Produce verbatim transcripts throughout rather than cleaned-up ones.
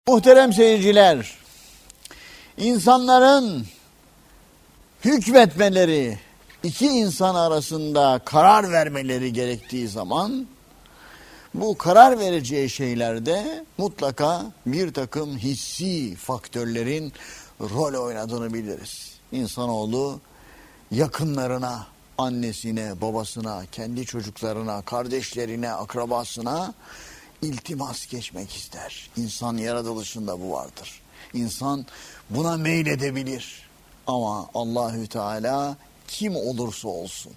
Muhterem seyirciler, insanların hükmetmeleri, iki insan arasında karar vermeleri gerektiği zaman, bu karar vereceği şeylerde mutlaka bir takım hissi faktörlerin rol oynadığını biliriz. İnsanoğlu yakınlarına, annesine, babasına, kendi çocuklarına, kardeşlerine, akrabasına iltimas geçmek ister. İnsan yaratılışında bu vardır. İnsan buna meyledebilir. Ama Allahü Teala kim olursa olsun,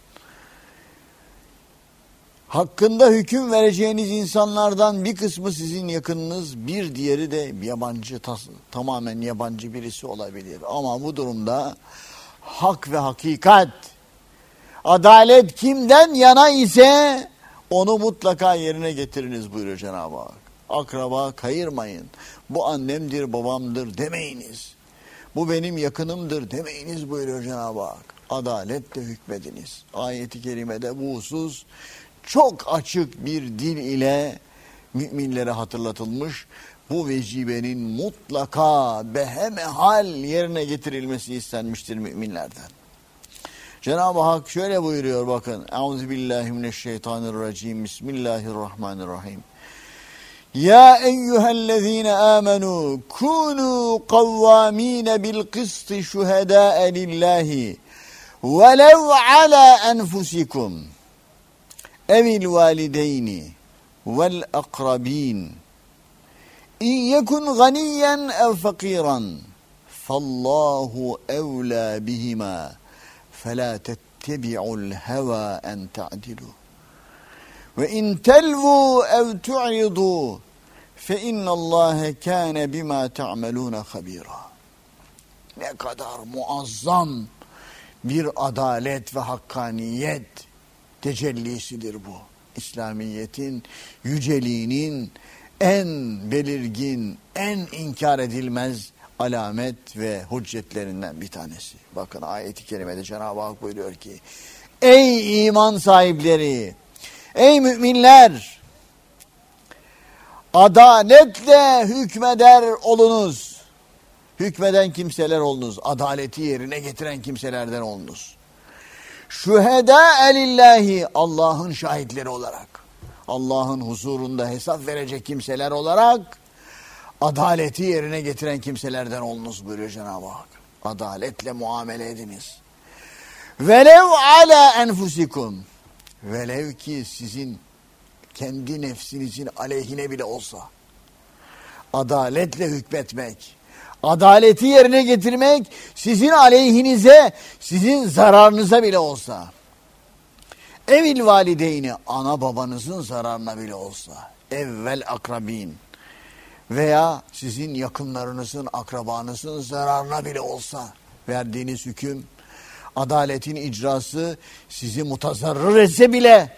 hakkında hüküm vereceğiniz insanlardan bir kısmı sizin yakınınız, bir diğeri de yabancı, tamamen yabancı birisi olabilir. Ama bu durumda hak ve hakikat, adalet kimden yana ise onu mutlaka yerine getiriniz buyuruyor Cenab-ı Hak. Akraba kayırmayın. Bu annemdir, babamdır demeyiniz. Bu benim yakınımdır demeyiniz buyuruyor Cenab-ı Hak. Adaletle hükmediniz. Ayet-i kerimede bu husus çok açık bir dil ile müminlere hatırlatılmış. Bu vecibenin mutlaka behemehal yerine getirilmesi istenmiştir müminlerden. Cenab-ı Hak şöyle buyuruyor, bakın. Euzubillahimineşşeytanirracim. Bismillahirrahmanirrahim. Ya eyyühellezine amenu kunu kavvamine bil kısti şuhedâe lillahi velev ala enfusikum evil valideyni vel akrabin in yekun ganiyen ev fakiran fallahu evlâ bihima فَلَا تَتَّبِعُوا الْهَوَى أَنْ تَعْدِلُوا وَاِنْ تَلْوُوا اَوْ تُعْرِضُوا فَاِنَّ اللّٰهَ كَانَ بِمَا تَعْمَلُونَ خَب۪يرًا. Ne kadar muazzam bir adalet ve hakkaniyet tecellisidir bu. İslamiyet'in yüceliğinin en belirgin, en inkar edilmez alamet ve hüccetlerinden bir tanesi. Bakın ayet-i kerimede Cenab-ı Hak buyuruyor ki, ey iman sahipleri, ey müminler, adaletle hükmeder olunuz. Hükmeden kimseler olunuz. Adaleti yerine getiren kimselerden olunuz. Şühedâ lillahi, Allah'ın şahitleri olarak, Allah'ın huzurunda hesap verecek kimseler olarak adaleti yerine getiren kimselerden olunuz buyuruyor Cenab-ı Hak. Adaletle muamele ediniz. Velev ala enfusikum, velev ki sizin kendi nefsinizin aleyhine bile olsa, adaletle hükmetmek, adaleti yerine getirmek sizin aleyhinize, sizin zararınıza bile olsa, evil valideyni, ana babanızın zararına bile olsa, evvel akrabin, veya sizin yakınlarınızın, akrabanızın zararına bile olsa verdiğiniz hüküm, adaletin icrası sizi mutazarrır etse bile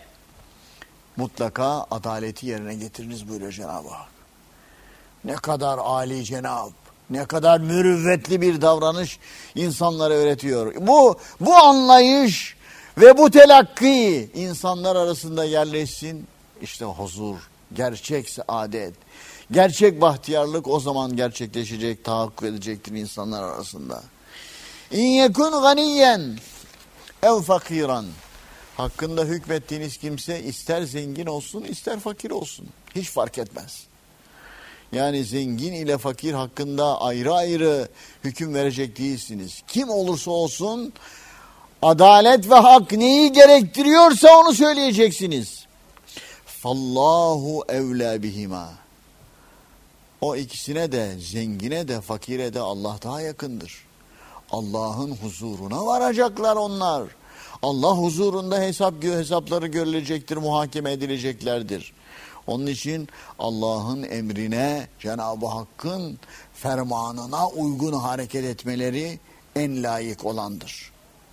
mutlaka adaleti yerine getiriniz buyuruyor Cenab-ı Hak. Ne kadar âli cenab, ne kadar mürüvvetli bir davranış insanlara öğretiyor. Bu, bu anlayış ve bu telakki insanlar arasında yerleşsin. İşte huzur, gerçek saadet, gerçek bahtiyarlık o zaman gerçekleşecek, tahakkuk edecektir insanlar arasında. İn yekun ganiyen ev fakiran, hakkında hükmettiğiniz kimse ister zengin olsun ister fakir olsun, hiç fark etmez. Yani zengin ile fakir hakkında ayrı ayrı hüküm verecek değilsiniz. Kim olursa olsun adalet ve hak neyi gerektiriyorsa onu söyleyeceksiniz. Fallahu evlâ bihima. O ikisine de, zengine de, fakire de Allah daha yakındır. Allah'ın huzuruna varacaklar onlar. Allah huzurunda hesap hesapları görülecektir, muhakeme edileceklerdir. Onun için Allah'ın emrine, Cenab-ı Hakk'ın fermanına uygun hareket etmeleri en layık olandır.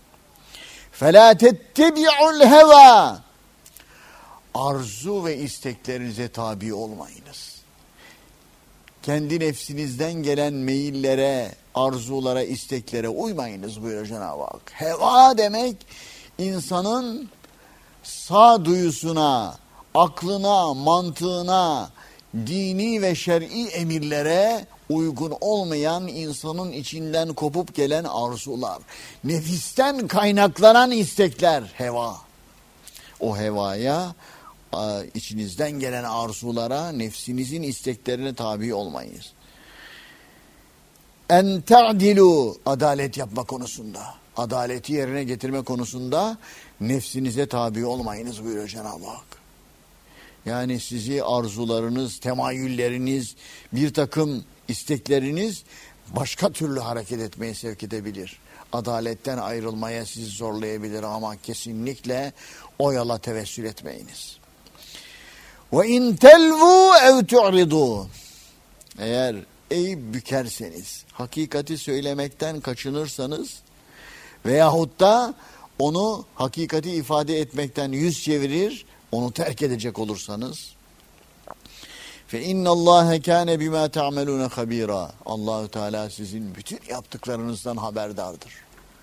فَلَا تَتَّبِعُوا الْهَوَى, arzu ve isteklerinize tabi olmayınız. Kendi nefsinizden gelen meyillere, arzulara, isteklere uymayınız buyuruyor Cenab-ı Hak. Heva demek insanın sağduyusuna, aklına, mantığına, dini ve şer'i emirlere uygun olmayan insanın içinden kopup gelen arzular, nefisten kaynaklanan istekler, heva. O hevaya, içinizden gelen arzulara, nefsinizin isteklerine tabi olmayız. En ta'dilu, adalet yapma konusunda, adaleti yerine getirme konusunda nefsinize tabi olmayınız buyuruyor Cenab-ı Hak. Yani sizi arzularınız, temayülleriniz, bir takım istekleriniz başka türlü hareket etmeye sevk edebilir. Adaletten ayrılmaya sizi zorlayabilir ama kesinlikle o yola tevessül etmeyiniz. Ve in telvu ev tu'ridu. Eğer eğip bükerseniz, hakikati söylemekten kaçınırsanız veyahut da onu hakikati ifade etmekten yüz çevirir, onu terk edecek olursanız, fe innallâhe kâne bimâ ta'melûne habîrâ. Allahü Teala sizin bütün yaptıklarınızdan haberdardır.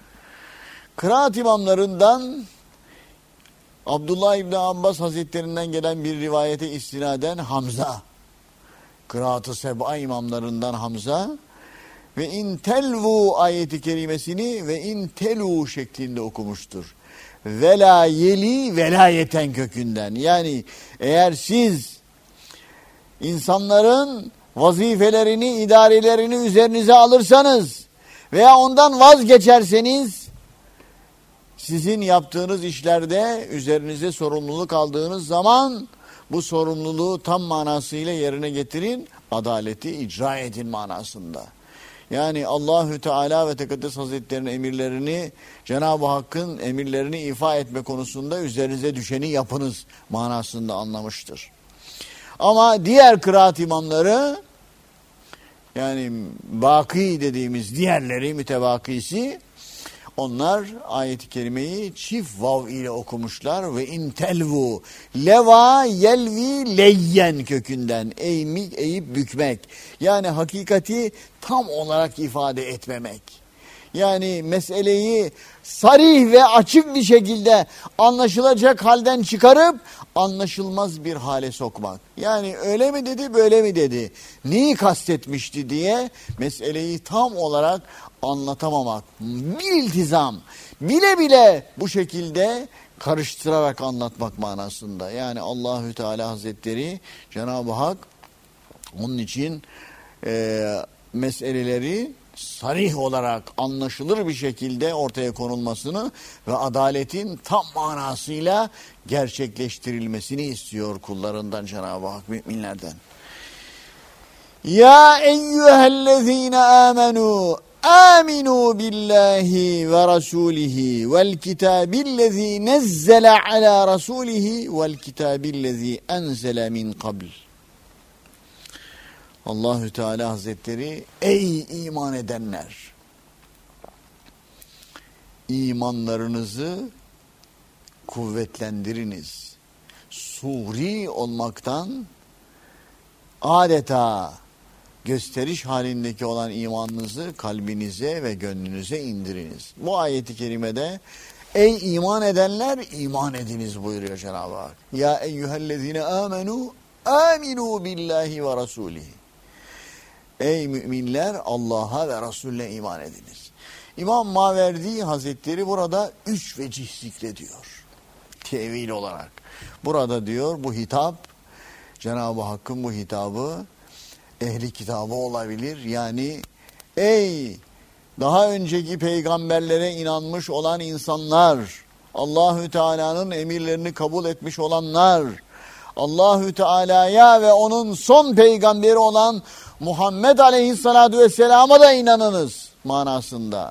Kıraat imamlarından Abdullah İbni Abbas Hazretlerinden gelen bir rivayete istinaden Hamza, Kıraat-ı Seb'a imamlarından Hamza ve in telvu ayeti kerimesini ve in telu şeklinde okumuştur. Vela yeli velayeten kökünden. Yani eğer siz insanların vazifelerini, idarelerini üzerinize alırsanız veya ondan vazgeçerseniz, sizin yaptığınız işlerde üzerinize sorumluluk aldığınız zaman bu sorumluluğu tam manasıyla yerine getirin, adaleti icra edin manasında. Yani Allahü Teala ve Tekaddes Hazretleri'nin emirlerini, Cenab-ı Hakk'ın emirlerini ifa etme konusunda üzerinize düşeni yapınız manasında anlamıştır. Ama diğer kıraat imamları, yani baki dediğimiz diğerleri, mütebakisi, onlar ayet-i kerimeyi çift vav ile okumuşlar ve in telvu, leva yelvi leyyen kökünden, eğmek, eğip bükmek. Yani hakikati tam olarak ifade etmemek. Yani meseleyi sarih ve açık bir şekilde anlaşılacak halden çıkarıp anlaşılmaz bir hale sokmak. Yani öyle mi dedi, böyle mi dedi, neyi kastetmişti diye meseleyi tam olarak anlatamamak. Bir iltizam, bile bile bu şekilde karıştırarak anlatmak manasında. Yani Allahü Teala Hazretleri, Cenab-ı Hak onun için e, meseleleri sarih olarak anlaşılır bir şekilde ortaya konulmasını ve adaletin tam manasıyla gerçekleştirilmesini istiyor kullarından Cenab-ı Hak, müminlerden. Ya eyyühellezine amenu aminu billahi ve rasulihi vel kitabillezî nezzele ala rasulihi vel kitabillezî enzele min qabl. Allahü Teala Hazretleri, ey iman edenler, imanlarınızı kuvvetlendiriniz. Suri olmaktan adeta gösteriş halindeki olan imanınızı kalbinize ve gönlünüze indiriniz. Bu ayeti kerimede ey iman edenler, iman ediniz buyuruyor Cenab-ı Hak. Ya eyyühellezine amenu aminu billahi ve rasulihi. Ey müminler, Allah'a ve Resulüne iman ediniz. İmam Maverdi Hazretleri burada üç vecih zikrediyor. Tevil olarak. Burada diyor bu hitap, Cenab-ı Hakk'ın bu hitabı ehli kitabı olabilir. Yani ey daha önceki peygamberlere inanmış olan insanlar, Allahü Teala'nın emirlerini kabul etmiş olanlar, Allahü Teala'ya ve onun son peygamberi olan Muhammed Aleyhisselatü Vesselam'a da inanınız manasında.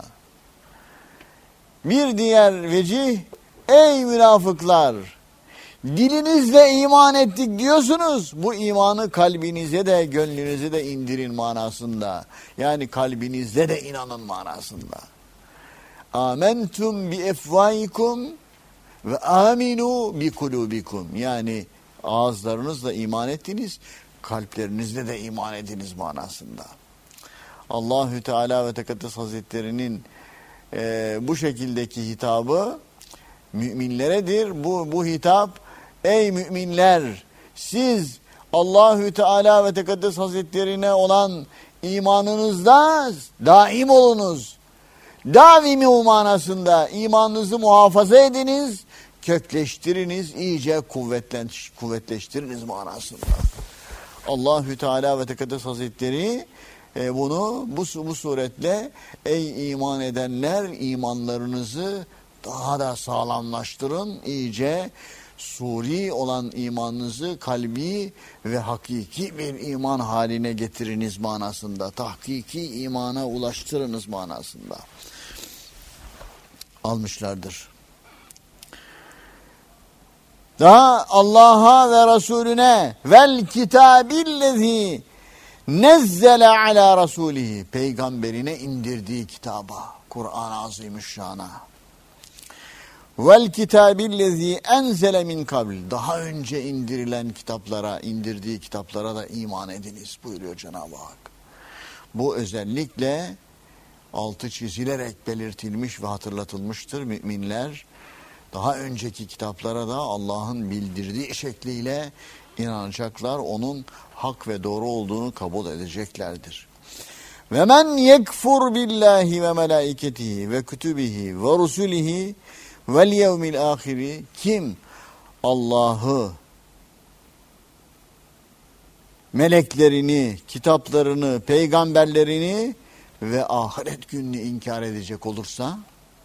Bir diğer vecih, ey münafıklar, dilinizle iman ettik diyorsunuz, bu imanı kalbinize de gönlünüze de indirin manasında. Yani kalbinizle de inanın manasında. Amentum bi efvaikum ve aminu bi kulubikum. Yani ağızlarınızla iman ettiniz, kalplerinizle de iman ediniz manasında. Allahü Teala ve Tekaddes Hazretleri'nin e, bu şekildeki hitabı müminleredir. Bu, bu hitap, ey müminler, siz Allahü Teala ve Tekaddes Hazretlerine olan imanınızda daim olunuz. Davimi manasında imanınızı muhafaza ediniz, kökleştiriniz, iyice kuvvetlen, kuvvetleştiriniz manasında. Allahü Teala ve Tekaddes Hazretleri e, bunu bu, bu suretle ey iman edenler imanlarınızı daha da sağlamlaştırın, iyice suri olan imanınızı kalbi ve hakiki bir iman haline getiriniz manasında. Tahkiki imana ulaştırınız manasında almışlardır. Daha Allah'a ve Resulüne vel kitabillezi nezzele ala rasulihi, peygamberine indirdiği kitaba, Kur'an-ı Azimüşşan'a. Vel kitabillezi enzele min kabl, daha önce indirilen kitaplara, indirdiği kitaplara da iman ediniz buyuruyor Cenab-ı Hak. Bu özellikle altı çizilerek belirtilmiş ve hatırlatılmıştır. Müminler daha önceki kitaplara da Allah'ın bildirdiği şekliyle inanacaklar. Onun hak ve doğru olduğunu kabul edeceklerdir. Ve men yekfur billahi ve melaiketihi ve kütübihi ve rusulihi vel yevmil ahiri, kim Allah'ı, meleklerini, kitaplarını, peygamberlerini ve ahiret gününü inkar edecek olursa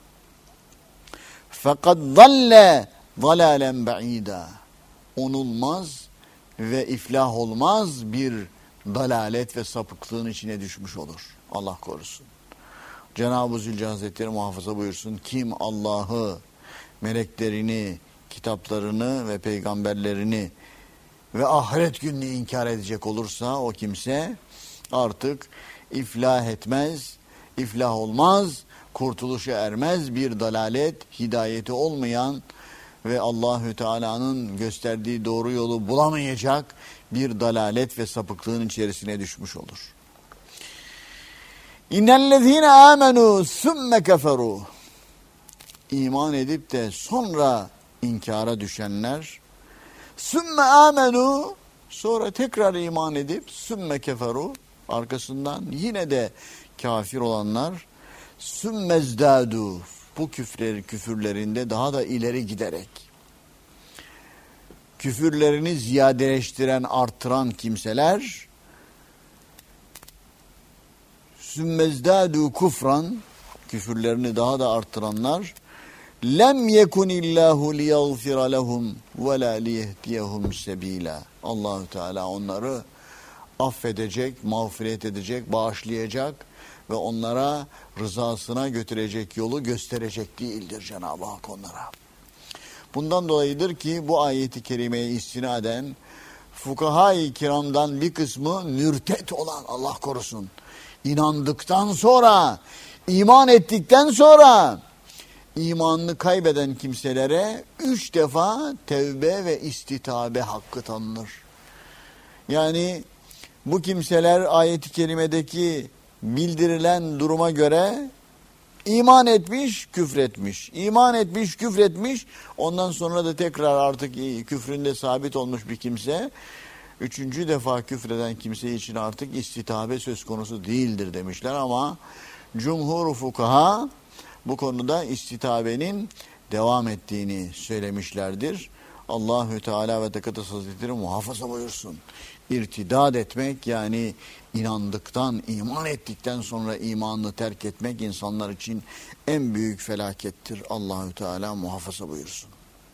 fakat dalle dalalen ba'ida, onulmaz ve iflah olmaz bir dalalet ve sapıklığın içine düşmüş olur. Allah korusun. Cenab-ı Zülcelal Hazretleri muhafaza buyursun. Kim Allah'ı, meleklerini, kitaplarını ve peygamberlerini ve ahiret gününü inkar edecek olursa o kimse artık iflah etmez, iflah olmaz, kurtuluşa ermez bir dalalet, hidayeti olmayan ve Allahü Teala'nın gösterdiği doğru yolu bulamayacak bir dalalet ve sapıklığın içerisine düşmüş olur. İnnellezîne âmenû sümme keferû, İman edip de sonra inkara düşenler, sümme âmenû, sonra tekrar iman edip sümme keferû, arkasından yine de kafir olanlar, sümmezdâdû, bu küfürleri, küfürlerinde daha da ileri giderek küfürlerini ziyadeleştiren, artıran kimseler, sümmezdâdû kufran, küfürlerini daha da artıranlar, lem yekunillahu liyaghfira lehum ve la liyehdiyehum sebila, Allahu Teala onları affedecek, mağfiret edecek, bağışlayacak ve onlara rızasına götürecek yolu gösterecek değildir Cenab-ı Hak onlara. Bundan dolayıdır ki bu ayeti kerimeye istinaden fukaha-i kiramdan bir kısmı mürtet olan, Allah korusun, inandıktan sonra, iman ettikten sonra imanını kaybeden kimselere üç defa tevbe ve istitabe hakkı tanınır. Yani bu kimseler ayet-i kerimedeki bildirilen duruma göre iman etmiş, küfretmiş. İman etmiş, küfretmiş. Ondan sonra da tekrar artık küfründe sabit olmuş bir kimse, üçüncü defa küfreden kimse için artık istitabe söz konusu değildir demişler ama cumhur fukaha bu konuda istitabenin devam ettiğini söylemişlerdir. Allahü Teala ve Tekaddes Hazretleri muhafaza buyursun. İrtidad etmek, yani inandıktan, iman ettikten sonra imanını terk etmek insanlar için en büyük felakettir. Allahü Teala muhafaza buyursun.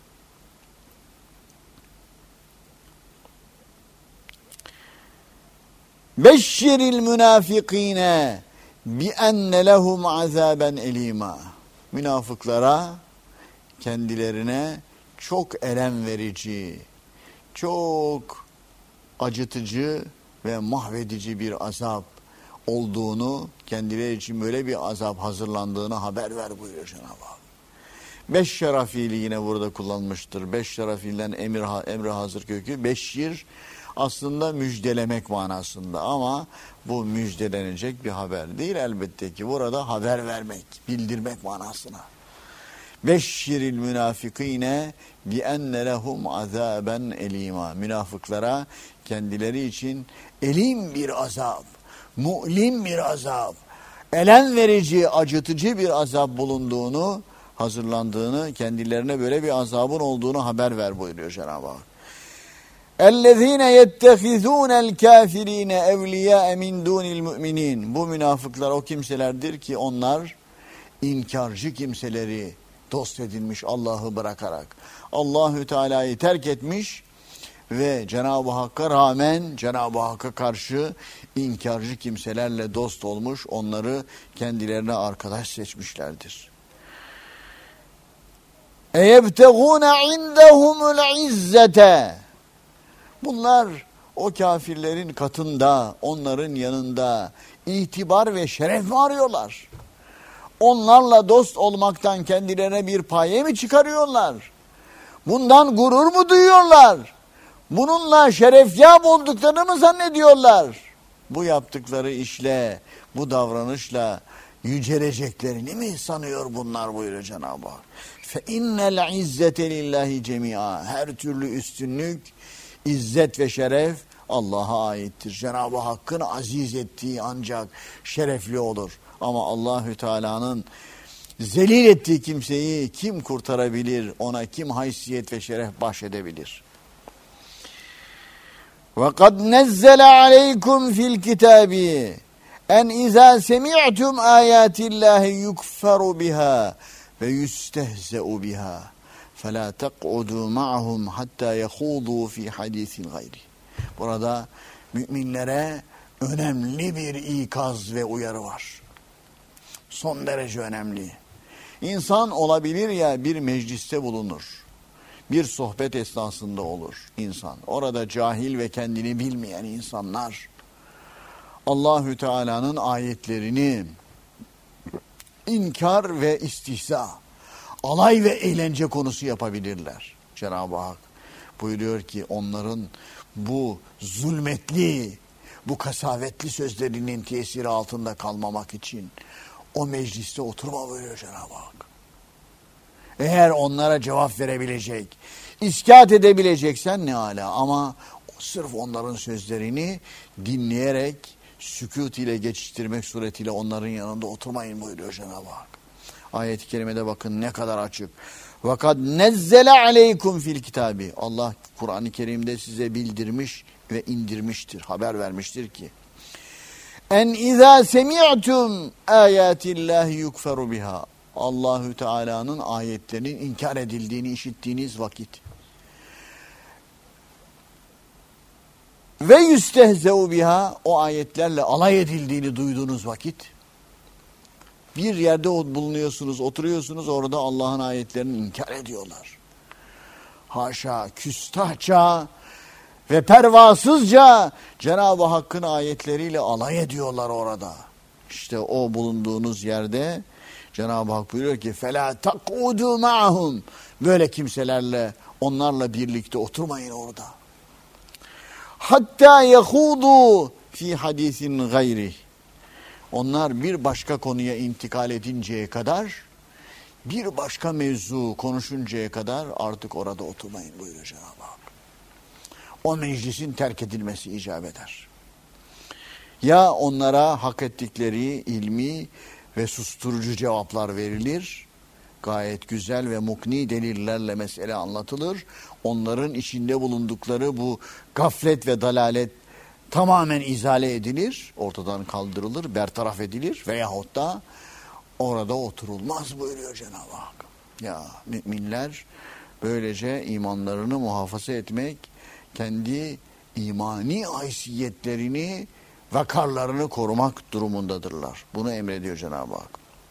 Beşşiril münafikine bi enne lehum azaben elima. Münafıklara kendilerine çok elem verici, çok acıtıcı ve mahvedici bir azap olduğunu, kendileri için böyle bir azap hazırlandığını haber ver buyuruyor Cenab-ı Hak. Beş şerafili yine burada kullanmıştır. Beş şerafilden emir, emri hazır kökü. Beşşir aslında müjdelemek manasında ama bu müjdelenecek bir haber değil elbette ki. Burada haber vermek, bildirmek manasına. Veşşiril münafikine bi enne lehum azaben elima. Münafıklara kendileri için elim bir azap, mu'lim bir azap, elem verici, acıtıcı bir azap bulunduğunu, hazırlandığını, kendilerine böyle bir azabın olduğunu haber ver buyuruyor Cenab-ı Hak. اَلَّذ۪ينَ يَتَّخِذُونَ الْكَافِر۪ينَ اَوْلِيَاءَ مِنْ دُونِ الْمُؤْمِنِينَ. Bu münafıklar o kimselerdir ki onlar inkarcı kimseleri dost edinmiş Allah'ı bırakarak. Allahü Teala'yı terk etmiş ve Cenab-ı Hakk'a rağmen Cenab-ı Hakk'a karşı inkarcı kimselerle dost olmuş, onları kendilerine arkadaş seçmişlerdir. اَيَبْتَغُونَ عِنْدَهُمُ الْعِزَّةَ. Bunlar o kafirlerin katında, onların yanında itibar ve şeref mi arıyorlar? Onlarla dost olmaktan kendilerine bir paye mi çıkarıyorlar? Bundan gurur mu duyuyorlar? Bununla şerefyab olduklarını mı zannediyorlar? Bu yaptıkları işle, bu davranışla yüceleceklerini mi sanıyor bunlar buyuruyor Cenab-ı Hak. فَاِنَّ الْعِزَّةَ لِلّٰهِ جَمِيعًا. Her türlü üstünlük, İzzet ve şeref Allah'a aittir. Cenab-ı Hakk'ın aziz ettiği ancak şerefli olur. Ama Allahü Teala'nın zelil ettiği kimseyi kim kurtarabilir? Ona kim haysiyet ve şeref bahşedebilir? وَقَدْ نَزَّلَ عَلَيْكُمْ فِي الْكِتَابِ اَنْ اِذَا سَمِعْتُمْ آيَاتِ اللّٰهِ يُكْفَرُ بِهَا وَيُسْتَهْزَأُ بِهَا فَلَا تَقْعُدُوا مَعَهُمْ حَتَّى يَخُوضُوا فِي حَدِيثٍ غَيْرِ. Burada müminlere önemli bir ikaz ve uyarı var. Son derece önemli. İnsan olabilir ya bir mecliste bulunur. Bir sohbet esnasında olur insan. Orada cahil ve kendini bilmeyen insanlar Allahü Teala'nın ayetlerini inkar ve istihza, alay ve eğlence konusu yapabilirler. Cenab-ı Hak buyuruyor ki onların bu zulmetli, bu kasavetli sözlerinin tesiri altında kalmamak için o mecliste oturma buyuruyor Cenab-ı Hak. Eğer onlara cevap verebilecek, iskat edebileceksen ne âlâ, ama sırf onların sözlerini dinleyerek, sükût ile geçiştirmek suretiyle onların yanında oturmayın buyuruyor Cenab-ı Hak. Ayet-i kerimede bakın ne kadar açık. وَقَدْ نَزَّلَ عَلَيْكُمْ fil kitabi. Allah Kur'an-ı Kerim'de size bildirmiş ve indirmiştir, haber vermiştir ki en izâ semi'tum âyâtillâhi yukferu biha. Allahü Teala'nın ayetlerinin inkar edildiğini işittiğiniz vakit ve yüstehzeu biha, o ayetlerle alay edildiğini duyduğunuz vakit, bir yerde bulunuyorsunuz, oturuyorsunuz, orada Allah'ın ayetlerini inkar ediyorlar. Haşa, küstahça ve pervasızca Cenab-ı Hakk'ın ayetleriyle alay ediyorlar orada. İşte o bulunduğunuz yerde Cenab-ı Hak buyuruyor ki فَلَا تَقْعُدُوا مَعَهُمْ. Böyle kimselerle, onlarla birlikte oturmayın orada. Hatta yehudu fi hadisin gayri. Onlar bir başka konuya intikal edinceye kadar, bir başka mevzu konuşuncaya kadar artık orada oturmayın buyuruyor Cenab-ı Hak. O meclisin terk edilmesi icap eder. Ya onlara hak ettikleri ilmi ve susturucu cevaplar verilir, gayet güzel ve mukni delillerle mesele anlatılır, onların içinde bulundukları bu gaflet ve dalalet tamamen izale edilir, ortadan kaldırılır, bertaraf edilir veyahut da orada oturulmaz buyuruyor Cenab-ı Hak. Ya müminler böylece imanlarını muhafaza etmek, kendi imani haysiyetlerini, vakarlarını korumak durumundadırlar. Bunu emrediyor Cenab-ı Hak.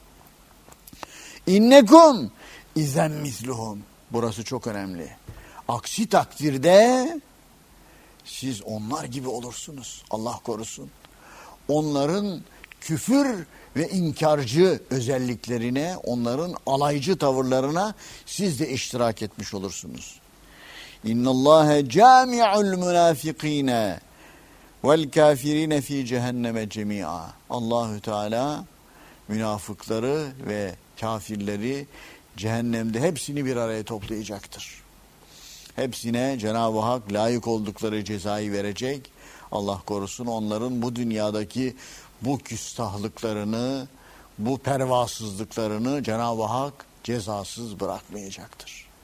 İnnekum izen misluhum. Burası çok önemli. Aksi takdirde siz onlar gibi olursunuz. Allah korusun. Onların küfür ve inkarcı özelliklerine, onların alaycı tavırlarına siz de iştirak etmiş olursunuz. İnnallâhe câmi'ul münâfikîne vel kâfirîne fî cehenneme cemî'a. Allahü Teala münafıkları ve kafirleri cehennemde hepsini bir araya toplayacaktır. Hepsine Cenab-ı Hak layık oldukları cezayı verecek. Allah korusun, onların bu dünyadaki bu küstahlıklarını, bu pervasızlıklarını Cenab-ı Hak cezasız bırakmayacaktır.